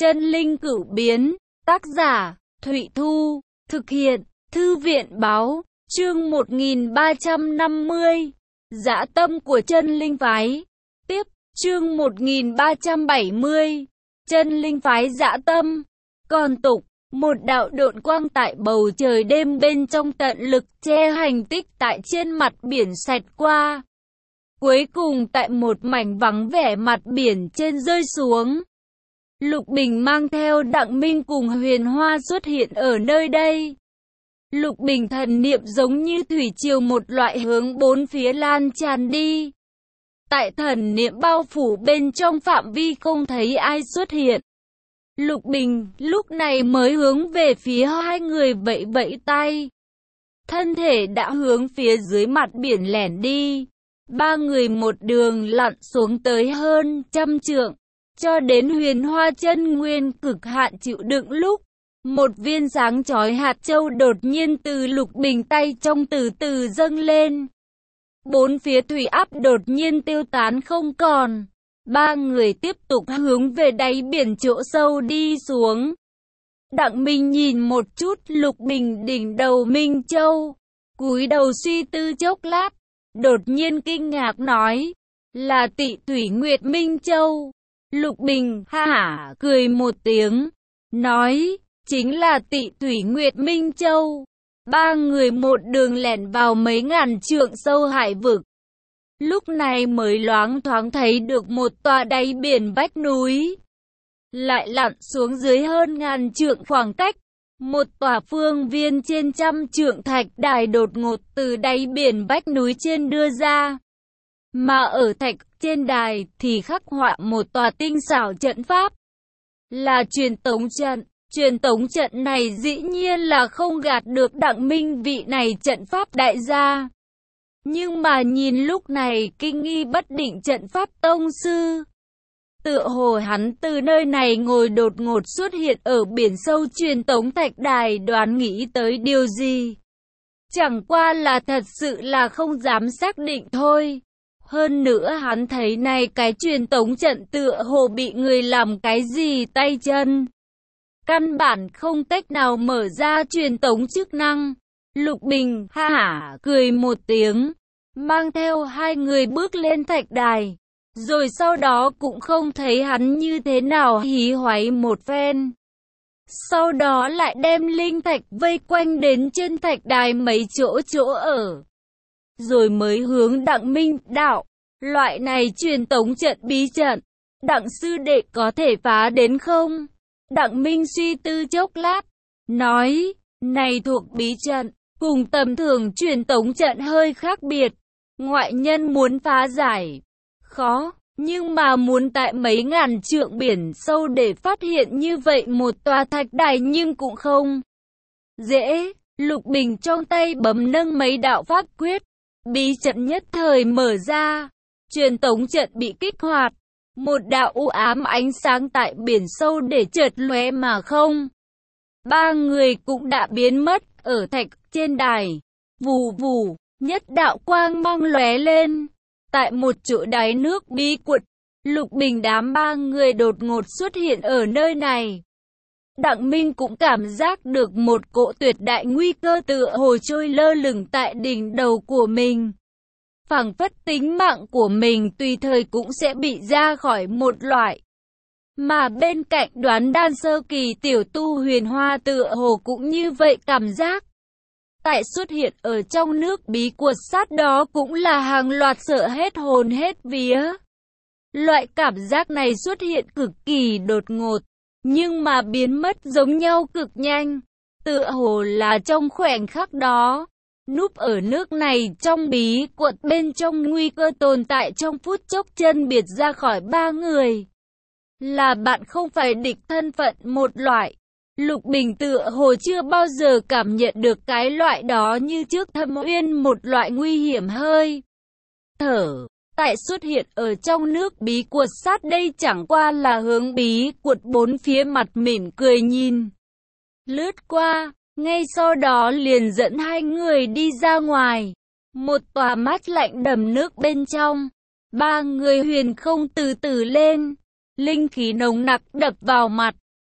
Chân linh cửu biến, tác giả, Thụy Thu, thực hiện, Thư viện báo, chương 1350, dã tâm của chân linh phái. Tiếp, chương 1370, chân linh phái dã tâm. Còn tục, một đạo độn quang tại bầu trời đêm bên trong tận lực che hành tích tại trên mặt biển xẹt qua. Cuối cùng tại một mảnh vắng vẻ mặt biển trên rơi xuống. Lục Bình mang theo Đặng Minh cùng Huyền Hoa xuất hiện ở nơi đây. Lục Bình thần niệm giống như thủy triều một loại hướng bốn phía lan tràn đi. Tại thần niệm bao phủ bên trong phạm vi không thấy ai xuất hiện. Lục Bình lúc này mới hướng về phía hai người vẫy vẫy tay. Thân thể đã hướng phía dưới mặt biển lẻn đi. Ba người một đường lặn xuống tới hơn 100 trượng. Cho đến Huyền Hoa chân nguyên cực hạn chịu đựng lúc. Một viên sáng chói hạt châu đột nhiên từ Lục Bình tay trong từ từ dâng lên. Bốn phía thủy áp đột nhiên tiêu tán không còn. Ba người tiếp tục hướng về đáy biển chỗ sâu đi xuống. Đặng Minh nhìn một chút Lục Bình đỉnh đầu Minh Châu. Cúi đầu suy tư chốc lát. Đột nhiên kinh ngạc nói. Là Tị Thủy Nguyệt Minh Châu. Lục Bình ha hả cười một tiếng. Nói. Chính là Tị Thủy Nguyệt Minh Châu. Ba người một đường lẻn vào mấy ngàn trượng sâu hải vực. Lúc này mới loáng thoáng thấy được một tòa đáy biển vách núi. Lại lặn xuống dưới hơn ngàn trượng khoảng cách. Một tòa phương viên trên 100 trượng thạch đài đột ngột từ đáy biển vách núi trên đưa ra. Mà ở thạch trên đài thì khắc họa một tòa tinh xảo trận pháp. Là truyền tống trận. Truyền tống trận này dĩ nhiên là không gạt được Đặng Minh vị này trận pháp đại gia. Nhưng mà nhìn lúc này kinh nghi bất định trận pháp tông sư. Tựa hồ hắn từ nơi này ngồi đột ngột xuất hiện ở biển sâu truyền tống thạch đài, đoán nghĩ tới điều gì. Chẳng qua là thật sự là không dám xác định thôi. Hơn nữa hắn thấy này cái truyền tống trận tựa hồ bị người làm cái gì tay chân. Căn bản không cách nào mở ra truyền tống chức năng. Lục Bình ha hả cười một tiếng. Mang theo hai người bước lên thạch đài. Rồi sau đó cũng không thấy hắn như thế nào hí hoáy một phen. Sau đó lại đem linh thạch vây quanh đến trên thạch đài mấy chỗ ở. Rồi mới hướng Đặng Minh đạo. Loại này truyền tống trận bí trận. Đặng sư đệ có thể phá đến không? Đặng Minh suy tư chốc lát. Nói. Này thuộc bí trận. Cùng tầm thường truyền tống trận hơi khác biệt. Ngoại nhân muốn phá giải. Khó. Nhưng mà muốn tại mấy ngàn trượng biển sâu để phát hiện như vậy một tòa thạch đài nhưng cũng không dễ. Lục Bình trong tay bấm nâng mấy đạo pháp quyết. Bí trận nhất thời mở ra. Truyền tống trận bị kích hoạt. Một đạo u ám ánh sáng tại biển sâu để chợt lóe mà không. Ba người cũng đã biến mất ở thạch trên đài. Vù vù, nhất đạo quang mang lóe lên. Tại một chỗ đáy nước bí quật, Lục Bình đám ba người đột ngột xuất hiện ở nơi này. Đặng Minh cũng cảm giác được một cỗ tuyệt đại nguy cơ tựa hồ trôi lơ lửng tại đỉnh đầu của mình. Phảng phất tính mạng của mình tùy thời cũng sẽ bị ra khỏi một loại. Mà bên cạnh Đoán Đan sơ kỳ tiểu tu Huyền Hoa tựa hồ cũng như vậy cảm giác. Tại xuất hiện ở trong nước bí quật sát đó cũng là hàng loạt sợ hết hồn hết vía. Loại cảm giác này xuất hiện cực kỳ đột ngột, nhưng mà biến mất giống nhau cực nhanh. Tựa hồ là trong khoảnh khắc đó. Núp ở nước này trong bí quật bên trong nguy cơ tồn tại trong phút chốc chân biệt ra khỏi ba người. Là bạn không phải địch thân phận một loại. Lục Bình tựa hồ chưa bao giờ cảm nhận được cái loại đó như trước Thâm Uyên một loại nguy hiểm hơi thở. Tại xuất hiện ở trong nước bí quật sát đây chẳng qua là hướng bí quật bốn phía mặt mỉm cười nhìn. Lướt qua. Ngay sau đó liền dẫn hai người đi ra ngoài. Một tòa mát lạnh đầm nước bên trong. Ba người huyền không từ từ lên. Linh khí nồng nặc đập vào mặt.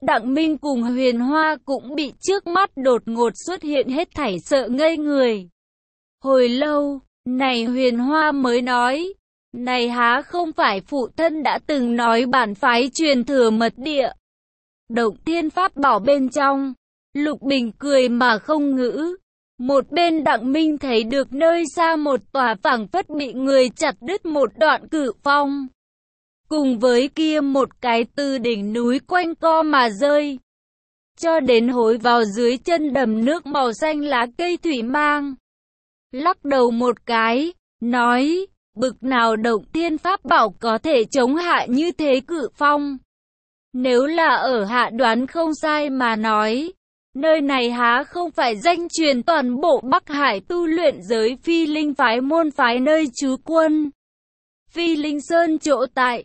Đặng Minh cùng Huyền Hoa cũng bị trước mắt đột ngột xuất hiện hết thảy sợ ngây người. Hồi lâu, này Huyền Hoa mới nói, này há không phải phụ thân đã từng nói bản phái truyền thừa mật địa. Động thiên pháp bảo bên trong, Lục Bình cười mà không ngữ. Một bên Đặng Minh thấy được nơi xa một tòa phảng phất bị người chặt đứt một đoạn cự phong. Cùng với kia một cái từ đỉnh núi quanh co mà rơi. Cho đến hối vào dưới chân đầm nước màu xanh lá cây thủy mang. Lắc đầu một cái, nói, bực nào động thiên pháp bảo có thể chống hạ như thế cự phong. Nếu là ở hạ đoán không sai mà nói, nơi này há không phải danh truyền toàn bộ Bắc Hải tu luyện giới Phi Linh phái môn phái nơi trú quân. Phi Linh Sơn chỗ tại,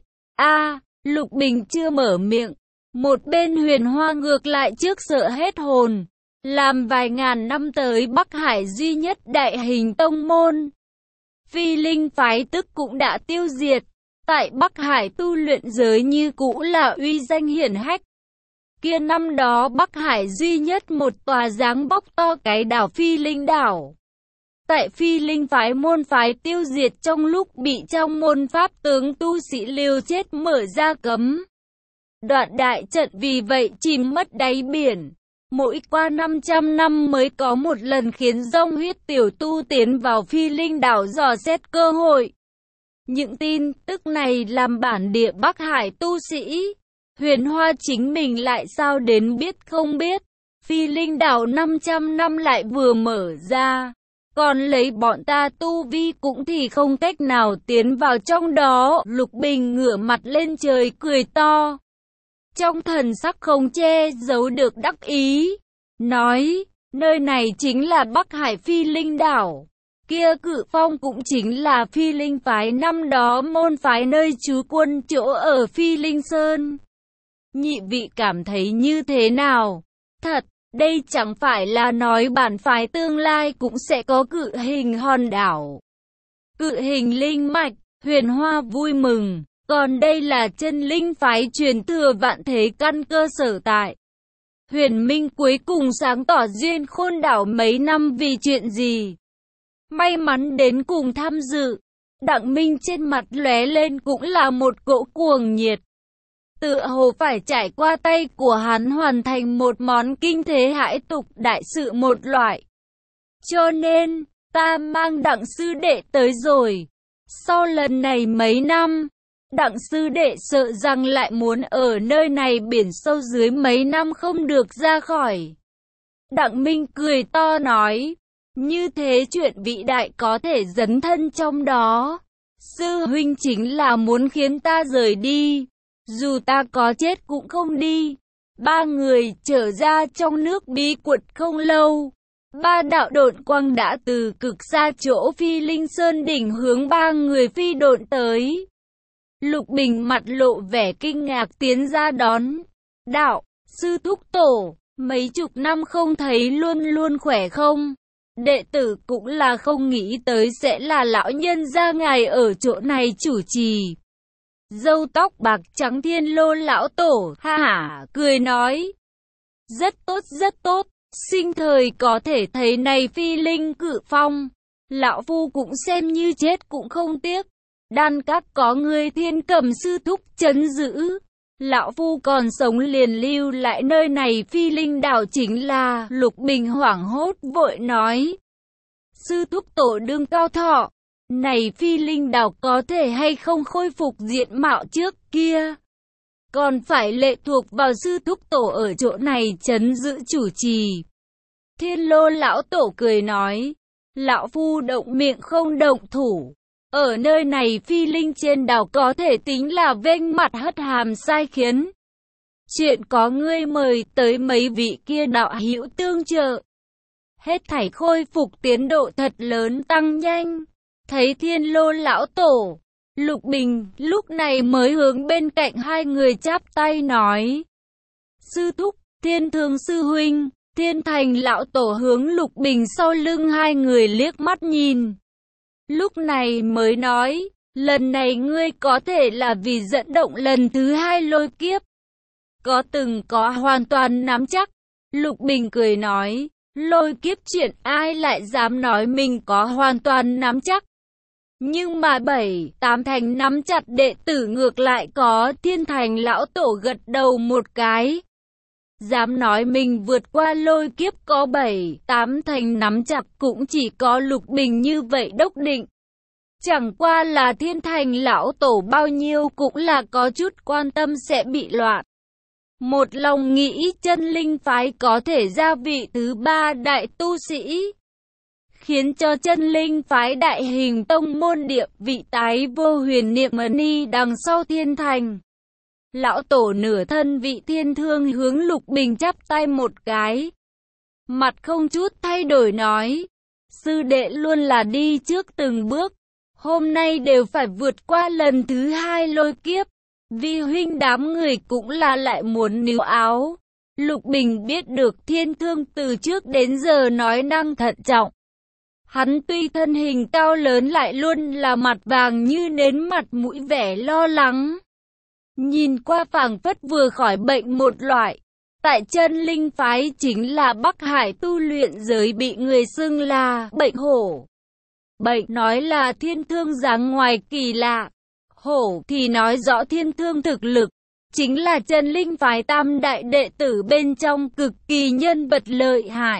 Lục Bình chưa mở miệng, một bên Huyền Hoa ngược lại trước sợ hết hồn, làm vài ngàn năm tới Bắc Hải duy nhất đại hình tông môn. Phi Linh phái tức cũng đã tiêu diệt, tại Bắc Hải tu luyện giới như cũ là uy danh hiển hách. Kia năm đó Bắc Hải duy nhất một tòa dáng bóc to cái đảo Phi Linh đảo. Tại Phi Linh phái môn phái tiêu diệt trong lúc bị trong môn pháp tướng tu sĩ liều chết mở ra cấm. Đoạn đại trận vì vậy chìm mất đáy biển. Mỗi qua 500 năm mới có một lần khiến dòng huyết tiểu tu tiến vào Phi Linh đảo dò xét cơ hội. Những tin tức này làm bản địa Bắc Hải tu sĩ, Huyền Hoa chính mình lại sao đến biết không biết. Phi Linh đảo 500 năm lại vừa mở ra, còn lấy bọn ta tu vi cũng thì không cách nào tiến vào trong đó. Lục Bình ngửa mặt lên trời cười to, trong thần sắc không che giấu được đắc ý, nói, nơi này chính là Bắc Hải Phi Linh đảo. Kia cự phong cũng chính là Phi Linh phái năm đó môn phái nơi trú quân chỗ ở Phi Linh Sơn. Nhị vị cảm thấy như thế nào? Thật, đây chẳng phải là nói bản phái tương lai cũng sẽ có cự hình hòn đảo, cự hình linh mạch. Huyền Hoa vui mừng, còn đây là chân linh phái truyền thừa vạn thế căn cơ sở tại. Huyền Minh cuối cùng sáng tỏ duyên khôn đảo mấy năm vì chuyện gì. May mắn đến cùng tham dự. Đặng Minh trên mặt lóe lên cũng là một cỗ cuồng nhiệt. Tựa hồ phải trải qua tay của hắn hoàn thành một món kinh thế hãi tục đại sự một loại. Cho nên, ta mang Đặng sư đệ tới rồi. Sau lần này mấy năm, Đặng sư đệ sợ rằng lại muốn ở nơi này biển sâu dưới mấy năm không được ra khỏi. Đặng Minh cười to nói, như thế chuyện vĩ đại có thể dấn thân trong đó. Sư huynh chính là muốn khiến ta rời đi, dù ta có chết cũng không đi. Ba người trở ra trong nước bí quật không lâu. Ba đạo độn quang đã từ cực xa chỗ Phi Linh Sơn đỉnh hướng ba người phi độn tới. Lục Bình mặt lộ vẻ kinh ngạc tiến ra đón. Đạo, sư thúc tổ, mấy chục năm không thấy luôn luôn khỏe không? Đệ tử cũng là không nghĩ tới sẽ là lão nhân gia ngài ở chỗ này chủ trì. Râu tóc bạc trắng Thiên Lô lão tổ ha hả cười nói. Rất tốt rất tốt, sinh thời có thể thấy này Phi Linh cự phong. Lão phu cũng xem như chết cũng không tiếc. Đan các có người Thiên Cầm sư thúc trấn giữ. Lão phu còn sống liền lưu lại nơi này Phi Linh đảo chính là. Lục Bình hoảng hốt vội nói. Sư thúc tổ đương cao thọ. Này Phi Linh đảo có thể hay không khôi phục diện mạo trước kia, còn phải lệ thuộc vào sư thúc tổ ở chỗ này trấn giữ chủ trì. Thiên Lô lão tổ cười nói. Lão phu động miệng không động thủ. Ở nơi này Phi Linh trên đảo có thể tính là vênh mặt hất hàm sai khiến. Chuyện có ngươi mời tới mấy vị kia đạo hữu tương trợ. Hết thảy khôi phục tiến độ thật lớn tăng nhanh. Thấy Thiên Lô lão tổ, Lục Bình lúc này mới hướng bên cạnh hai người chắp tay nói. Sư thúc, Thiên Thương sư huynh. Thiên Thành lão tổ hướng Lục Bình sau lưng hai người liếc mắt nhìn. Lúc này mới nói, lần này ngươi có thể là vì dẫn động lần thứ hai lôi kiếp. có từng có hoàn toàn nắm chắc. Lục Bình cười nói, lôi kiếp chuyện ai lại dám nói mình có hoàn toàn nắm chắc. Nhưng mà 7-8 thành nắm chặt đệ tử ngược lại có. Thiên Thành lão tổ gật đầu một cái. Dám nói mình vượt qua lôi kiếp có 7-8 thành nắm chặt cũng chỉ có Lục Bình như vậy đốc định. Chẳng qua là Thiên Thành lão tổ bao nhiêu cũng là có chút quan tâm sẽ bị loạn. Một lòng nghĩ chân linh phái có thể gia vị thứ 3 đại tu sĩ, khiến cho chân linh phái đại hình tông môn địa vị tái vô huyền niệm ni đằng sau Thiên Thành. Lão tổ nửa thân vị thiên thương hướng Lục Bình chắp tay một cái. Mặt không chút thay đổi nói, sư đệ luôn là đi trước từng bước. Hôm nay đều phải vượt qua lần thứ 2 lôi kiếp. Vi huynh đám người cũng là lại muốn níu áo. Lục Bình biết được thiên thương từ trước đến giờ nói năng thận trọng. Hắn tuy thân hình cao lớn lại luôn là mặt vàng như nến, mặt mũi vẻ lo lắng. Nhìn qua phảng phất vừa khỏi bệnh một loại. Tại chân linh phái chính là Bắc Hải tu luyện giới bị người xưng là bệnh hổ. Bệnh nói là thiên thương dáng ngoài kỳ lạ. Hổ thì nói rõ thiên thương thực lực. Chính là chân linh phái tam đại đệ tử bên trong cực kỳ nhân vật lợi hại.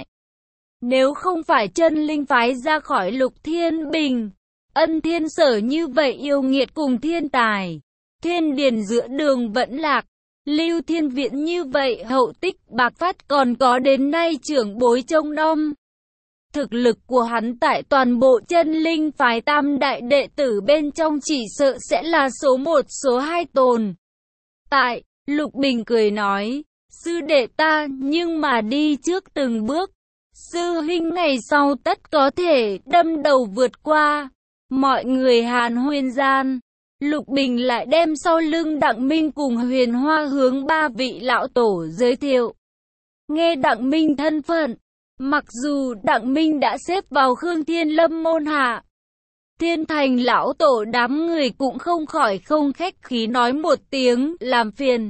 Nếu không phải chân linh phái ra khỏi Lục Thiên Bình, Ân Thiên Sở như vậy yêu nghiệt cùng thiên tài, thiên điền giữa đường vẫn lạc, Lưu Thiên Viễn như vậy hậu tích bạc phát còn có đến nay trưởng bối trông nom. Thực lực của hắn tại toàn bộ chân linh phái tam đại đệ tử bên trong chỉ sợ sẽ là số 1 số 2 tồn tại. Lục Bình cười nói, sư đệ ta nhưng mà đi trước từng bước. Sư huynh ngày sau tất có thể đâm đầu vượt qua. Mọi người hàn huyên gian. Lục Bình lại đem sau lưng Đặng Minh cùng Huyền Hoa hướng 3 vị lão tổ giới thiệu. Nghe Đặng Minh thân phận, mặc dù Đặng Minh đã xếp vào Khương Thiên Lâm môn hạ, Thiên Thành lão tổ đám người cũng không khỏi không khách khí nói một tiếng làm phiền.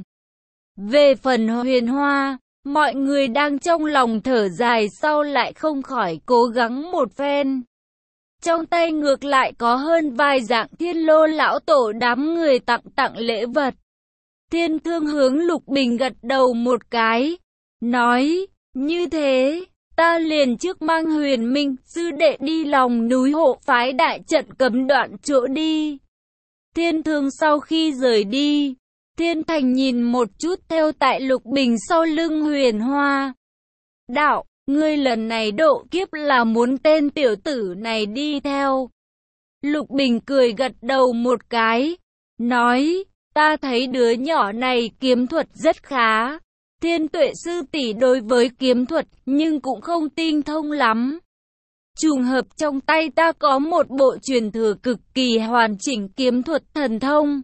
Về phần Huyền Hoa, mọi người đang trong lòng thở dài sau lại không khỏi cố gắng một phen. Trong tay ngược lại có hơn vài dạng Thiên Lô lão tổ đám người tặng lễ vật. Thiên Thương hướng Lục Bình gật đầu một cái, nói, như thế, ta liền trước mang Huyền Minh sư đệ đi lòng núi hộ phái đại trận cấm đoạn chỗ đi. Thiên Thương sau khi rời đi, Thiên Thành nhìn một chút theo tại Lục Bình sau lưng Huyền Hoa. Đạo, ngươi lần này độ kiếp là muốn tên tiểu tử này đi theo. Lục Bình cười gật đầu một cái, nói, ta thấy đứa nhỏ này kiếm thuật rất khá. Thiên Tuệ sư tỷ đối với kiếm thuật nhưng cũng không tinh thông lắm. Trùng hợp trong tay ta có một bộ truyền thừa cực kỳ hoàn chỉnh kiếm thuật thần thông.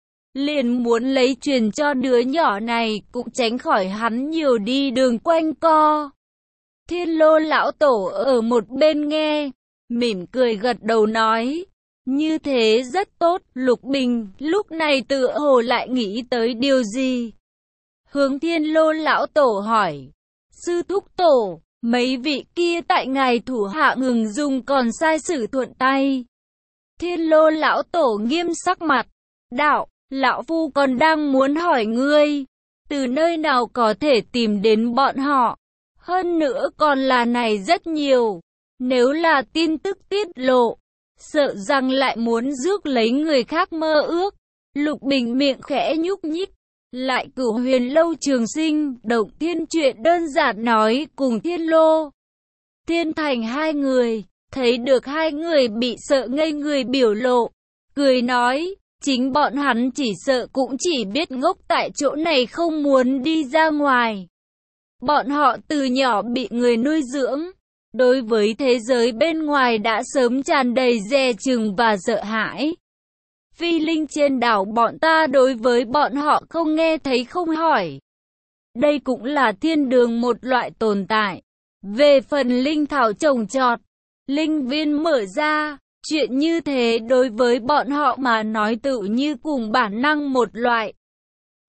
Liền muốn lấy truyền cho đứa nhỏ này cũng tránh khỏi hắn nhiều đi đường quanh co. Thiên Lô lão tổ ở một bên nghe, mỉm cười gật đầu nói, như thế rất tốt. Lục Bình lúc này tựa hồ lại nghĩ tới điều gì. Hướng Thiên Lô lão tổ hỏi, sư thúc tổ, mấy vị kia tại ngài thủ hạ ngừng dùng còn sai sử thuận tay. Thiên Lô lão tổ nghiêm sắc mặt, đạo, lão phu còn đang muốn hỏi ngươi, từ nơi nào có thể tìm đến bọn họ. Hơn nữa còn là này rất nhiều, nếu là tin tức tiết lộ, sợ rằng lại muốn rước lấy người khác mơ ước. Lục Bình miệng khẽ nhúc nhích, lại Cửu Huyền Lâu Trường Sinh, Động Thiên chuyện đơn giản nói cùng Thiên Lô, Thiên Thành hai người, thấy được hai người bị sợ ngây người biểu lộ, cười nói, chính bọn hắn chỉ sợ cũng chỉ biết ngốc tại chỗ này không muốn đi ra ngoài. Bọn họ từ nhỏ bị người nuôi dưỡng, đối với thế giới bên ngoài đã sớm tràn đầy dè chừng và sợ hãi. Phi linh trên đảo bọn ta đối với bọn họ không nghe thấy không hỏi. Đây cũng là thiên đường một loại tồn tại. Về phần linh thảo trồng trọt, linh viên mở ra, chuyện như thế đối với bọn họ mà nói tự như cùng bản năng một loại.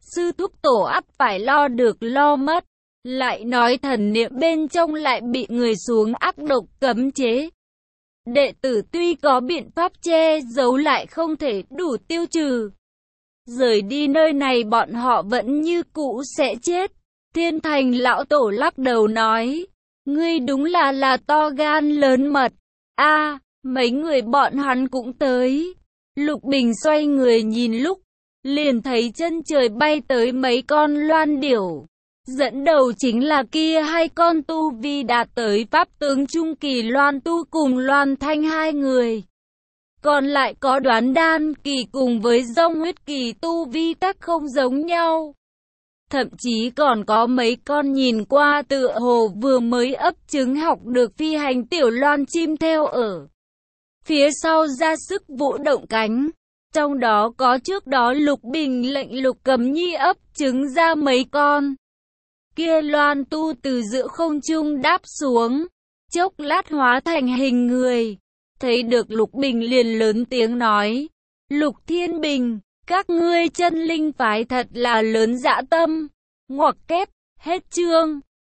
sư thúc tổ ắt phải lo được lo mất. Lại nói thần niệm bên trong lại bị người xuống ác độc cấm chế. Đệ tử tuy có biện pháp che giấu lại không thể đủ tiêu trừ. Rời đi nơi này bọn họ vẫn như cũ sẽ chết. Thiên Thành lão tổ lắc đầu nói, ngươi đúng là to gan lớn mật. A, mấy người bọn hắn cũng tới. Lục Bình xoay người nhìn lúc, liền thấy chân trời bay tới mấy con loan điểu. Dẫn đầu chính là kia hai con tu vi đạt tới pháp tướng trung kỳ Loan Tu cùng Loan Thanh hai người. Còn lại có Đoán Đan kỳ cùng với Dông Huyết kỳ tu vi các không giống nhau. Thậm chí còn có mấy con nhìn qua tựa hồ vừa mới ấp trứng học được phi hành tiểu loan chim theo ở phía sau ra sức vũ động cánh. Trong đó có trước đó Lục Bình lệnh Lục Cấm Nhi ấp trứng ra mấy con. Kia Loan Tu từ giữa không trung đáp xuống, chốc lát hóa thành hình người. Thấy được Lục Bình liền lớn tiếng nói, Lục Thiên Bình, các ngươi chân linh phái thật là lớn dã tâm. Ngoặc kép, hết chương.